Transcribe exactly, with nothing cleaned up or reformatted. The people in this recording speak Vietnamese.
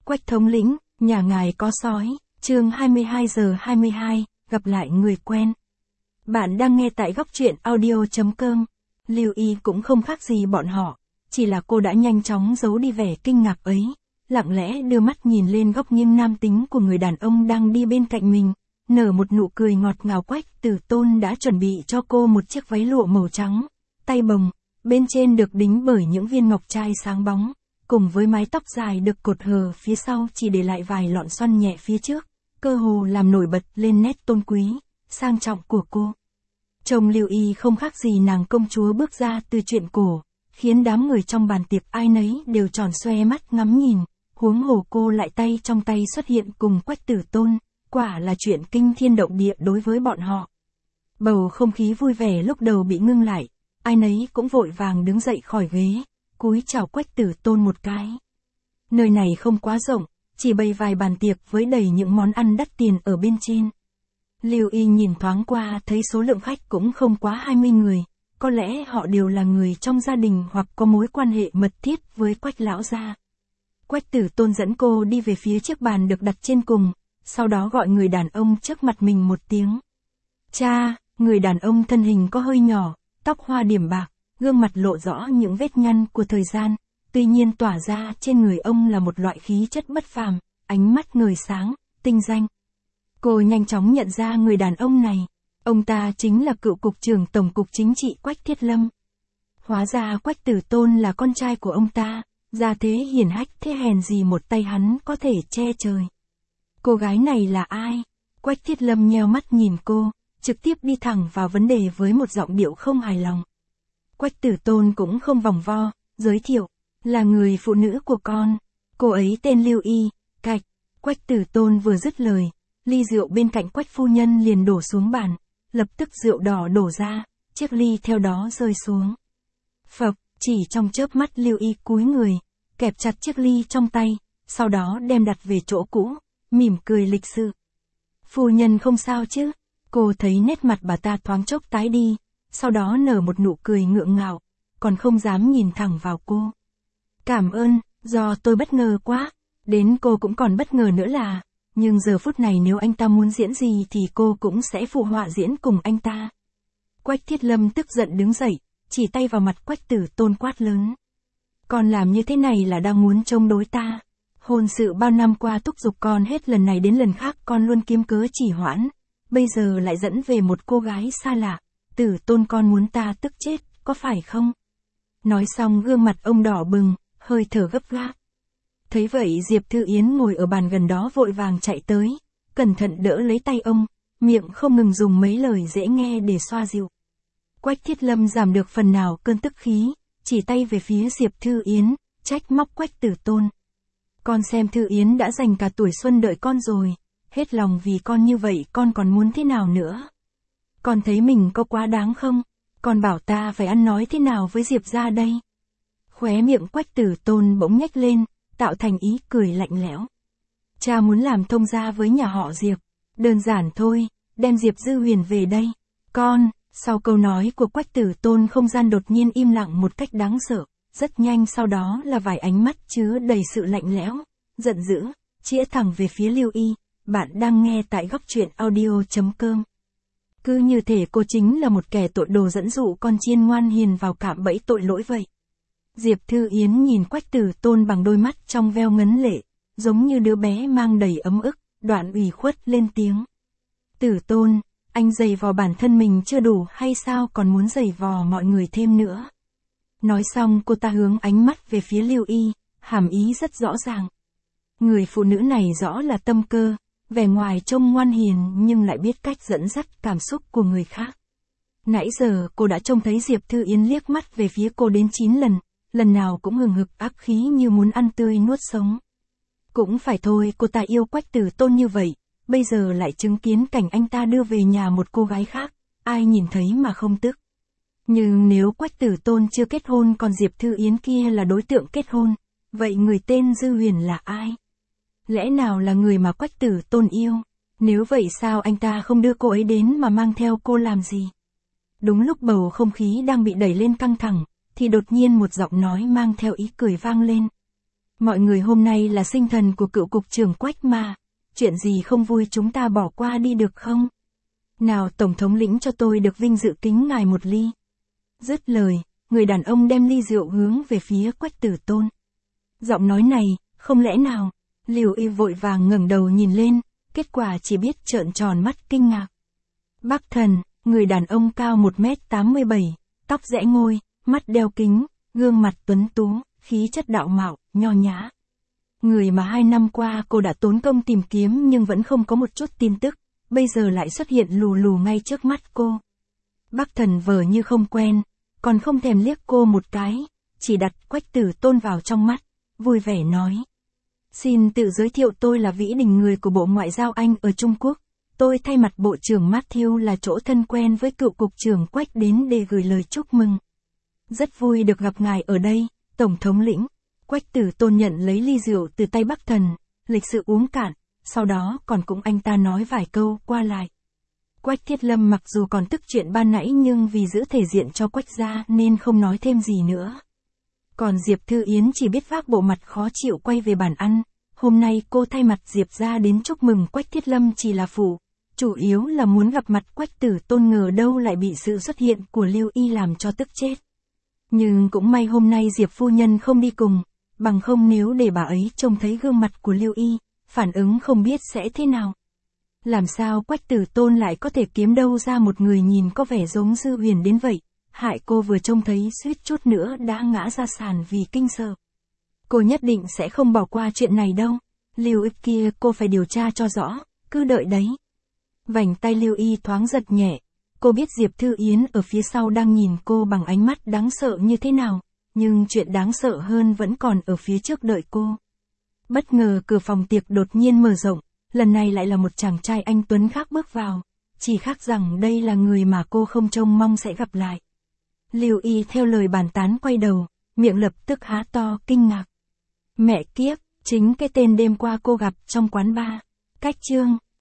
Quách thống lĩnh, nhà ngài có sói, chương hai mươi hai giờ hai mươi hai, gặp lại người quen. Bạn đang nghe tại góc truyện audio chấm com. Lưu Y cũng không khác gì bọn họ, chỉ là cô đã nhanh chóng giấu đi vẻ kinh ngạc ấy, lặng lẽ đưa mắt nhìn lên góc nghiêng nam tính của người đàn ông đang đi bên cạnh mình, nở một nụ cười ngọt ngào. Quách Tử Tôn đã chuẩn bị cho cô một chiếc váy lụa màu trắng, tay bồng, bên trên được đính bởi những viên ngọc trai sáng bóng, cùng với mái tóc dài được cột hờ phía sau chỉ để lại vài lọn xoăn nhẹ phía trước, cơ hồ làm nổi bật lên nét tôn quý, sang trọng của cô. Trông Lưu Y không khác gì nàng công chúa bước ra từ truyện cổ, khiến đám người trong bàn tiệc ai nấy đều tròn xoe mắt ngắm nhìn, huống hồ cô lại tay trong tay xuất hiện cùng Quách Tử Tôn, quả là chuyện kinh thiên động địa đối với bọn họ. Bầu không khí vui vẻ lúc đầu bị ngưng lại, ai nấy cũng vội vàng đứng dậy khỏi ghế, cúi chào Quách Tử Tôn một cái. Nơi này không quá rộng, chỉ bày vài bàn tiệc với đầy những món ăn đắt tiền ở bên trên. Lưu Y nhìn thoáng qua thấy số lượng khách cũng không quá hai mươi người, có lẽ họ đều là người trong gia đình hoặc có mối quan hệ mật thiết với Quách lão gia. Quách Tử Tôn dẫn cô đi về phía chiếc bàn được đặt trên cùng, sau đó gọi người đàn ông trước mặt mình một tiếng. Cha, người đàn ông thân hình có hơi nhỏ, tóc hoa điểm bạc, gương mặt lộ rõ những vết nhăn của thời gian, tuy nhiên tỏa ra trên người ông là một loại khí chất bất phàm, ánh mắt ngời sáng, tinh danh. Cô nhanh chóng nhận ra người đàn ông này, ông ta chính là cựu cục trưởng Tổng cục Chính trị Quách Thiết Lâm. Hóa ra Quách Tử Tôn là con trai của ông ta, gia thế hiển hách thế hèn gì một tay hắn có thể che trời. Cô gái này là ai? Quách Thiết Lâm nheo mắt nhìn cô, trực tiếp đi thẳng vào vấn đề với một giọng điệu không hài lòng. Quách Tử Tôn cũng không vòng vo, giới thiệu, là người phụ nữ của con, cô ấy tên Lưu Y, cạch. Quách Tử Tôn vừa dứt lời, ly rượu bên cạnh Quách phu nhân liền đổ xuống bàn, lập tức rượu đỏ đổ ra, chiếc ly theo đó rơi xuống. Phập, chỉ trong chớp mắt Lưu Y cúi người, kẹp chặt chiếc ly trong tay, sau đó đem đặt về chỗ cũ, mỉm cười lịch sự. Phu nhân không sao chứ? Cô thấy nét mặt bà ta thoáng chốc tái đi, sau đó nở một nụ cười ngượng ngạo, còn không dám nhìn thẳng vào cô. Cảm ơn, do tôi bất ngờ quá, đến cô cũng còn bất ngờ nữa là, nhưng giờ phút này nếu anh ta muốn diễn gì thì cô cũng sẽ phụ họa diễn cùng anh ta. Quách Thiết Lâm tức giận đứng dậy, chỉ tay vào mặt Quách Tử Tôn quát lớn. Con làm như thế này là đang muốn chống đối ta. Hôn sự bao năm qua thúc giục con hết lần này đến lần khác con luôn kiếm cớ chỉ hoãn, bây giờ lại dẫn về một cô gái xa lạ, Tử Tôn con muốn ta tức chết, có phải không? Nói xong gương mặt ông đỏ bừng, hơi thở gấp gáp. Thấy vậy Diệp Thư Yến ngồi ở bàn gần đó vội vàng chạy tới, cẩn thận đỡ lấy tay ông, miệng không ngừng dùng mấy lời dễ nghe để xoa dịu. Quách Thiết Lâm giảm được phần nào cơn tức khí, chỉ tay về phía Diệp Thư Yến, trách móc Quách Tử Tôn. Con xem Thư Yến đã dành cả tuổi xuân đợi con rồi, hết lòng vì con như vậy con còn muốn thế nào nữa? Con thấy mình có quá đáng không? Con bảo ta phải ăn nói thế nào với Diệp gia đây? Khóe miệng Quách Tử Tôn bỗng nhếch lên, tạo thành ý cười lạnh lẽo. Cha muốn làm thông gia với nhà họ Diệp, đơn giản thôi, đem Diệp Dư Huyền về đây. Con, sau câu nói của Quách Tử Tôn không gian đột nhiên im lặng một cách đáng sợ, rất nhanh sau đó là vài ánh mắt chứa đầy sự lạnh lẽo, giận dữ, chĩa thẳng về phía Lưu Y. Bạn đang nghe tại góc truyện audio chấm com. Cứ như thể cô chính là một kẻ tội đồ dẫn dụ con chiên ngoan hiền vào cạm bẫy tội lỗi vậy. Diệp Thư Yến nhìn Quách Tử Tôn bằng đôi mắt trong veo ngấn lệ, giống như đứa bé mang đầy ấm ức, đoạn ủy khuất lên tiếng. Tử Tôn, anh giày vò bản thân mình chưa đủ hay sao còn muốn giày vò mọi người thêm nữa? Nói xong cô ta hướng ánh mắt về phía Lưu Y, hàm ý rất rõ ràng. Người phụ nữ này rõ là tâm cơ, vẻ ngoài trông ngoan hiền nhưng lại biết cách dẫn dắt cảm xúc của người khác. Nãy giờ cô đã trông thấy Diệp Thư Yến liếc mắt về phía cô đến chín lần, lần nào cũng hừng hực ác khí như muốn ăn tươi nuốt sống. Cũng phải thôi, cô ta yêu Quách Tử Tôn như vậy, bây giờ lại chứng kiến cảnh anh ta đưa về nhà một cô gái khác, ai nhìn thấy mà không tức. Nhưng nếu Quách Tử Tôn chưa kết hôn còn Diệp Thư Yến kia là đối tượng kết hôn, vậy người tên Dư Huyền là ai? Lẽ nào là người mà Quách Tử Tôn yêu? Nếu vậy sao anh ta không đưa cô ấy đến mà mang theo cô làm gì? Đúng lúc bầu không khí đang bị đẩy lên căng thẳng, thì đột nhiên một giọng nói mang theo ý cười vang lên. Mọi người hôm nay là sinh thần của cựu cục trưởng Quách mà. Chuyện gì không vui chúng ta bỏ qua đi được không? Nào Tổng thống lĩnh cho tôi được vinh dự kính ngài một ly. Dứt lời, người đàn ông đem ly rượu hướng về phía Quách Tử Tôn. Giọng nói này, không lẽ nào? Lưu Y vội vàng ngẩng đầu nhìn lên, kết quả chỉ biết trợn tròn mắt kinh ngạc. Bắc Thần, người đàn ông cao một mét tám mươi bảy, tóc rẽ ngôi, mắt đeo kính, gương mặt tuấn tú, khí chất đạo mạo, nho nhã. Người mà hai năm qua cô đã tốn công tìm kiếm nhưng vẫn không có một chút tin tức, bây giờ lại xuất hiện lù lù ngay trước mắt cô. Bắc Thần vờ như không quen, còn không thèm liếc cô một cái, chỉ đặt Quách Tử Tôn vào trong mắt, vui vẻ nói. Xin tự giới thiệu, tôi là Vĩ Đình, người của Bộ Ngoại giao Anh ở Trung Quốc. Tôi thay mặt Bộ trưởng Matthew là chỗ thân quen với cựu cục trưởng Quách đến để gửi lời chúc mừng. Rất vui được gặp ngài ở đây, Tổng thống lĩnh. Quách Tử Tôn nhận lấy ly rượu từ tay Bắc Thần, lịch sự uống cạn, sau đó còn cùng anh ta nói vài câu qua lại. Quách Thiết Lâm mặc dù còn tức chuyện ban nãy nhưng vì giữ thể diện cho Quách gia nên không nói thêm gì nữa. Còn Diệp Thư Yến chỉ biết vác bộ mặt khó chịu quay về bàn ăn. Hôm nay cô thay mặt Diệp gia đến chúc mừng Quách Thiết Lâm chỉ là phụ, chủ yếu là muốn gặp mặt Quách Tử Tôn, ngờ đâu lại bị sự xuất hiện của Lưu Y làm cho tức chết. Nhưng cũng may hôm nay Diệp phu nhân không đi cùng, bằng không nếu để bà ấy trông thấy gương mặt của Lưu Y, phản ứng không biết sẽ thế nào. Làm sao Quách Tử Tôn lại có thể kiếm đâu ra một người nhìn có vẻ giống Dư Huyền đến vậy, hại cô vừa trông thấy suýt chút nữa đã ngã ra sàn vì kinh sợ. Cô nhất định sẽ không bỏ qua chuyện này đâu. Lưu Y kia cô phải điều tra cho rõ, cứ đợi đấy. Vành tay Lưu Y thoáng giật nhẹ, cô biết Diệp Thư Yến ở phía sau đang nhìn cô bằng ánh mắt đáng sợ như thế nào, nhưng chuyện đáng sợ hơn vẫn còn ở phía trước đợi cô. Bất ngờ cửa phòng tiệc đột nhiên mở rộng, lần này lại là một chàng trai anh tuấn khác bước vào, chỉ khác rằng đây là người mà cô không trông mong sẽ gặp lại. Lưu Y theo lời bàn tán quay đầu, miệng lập tức há to kinh ngạc. Mẹ kiếp, chính cái tên đêm qua cô gặp trong quán bar. Cách chương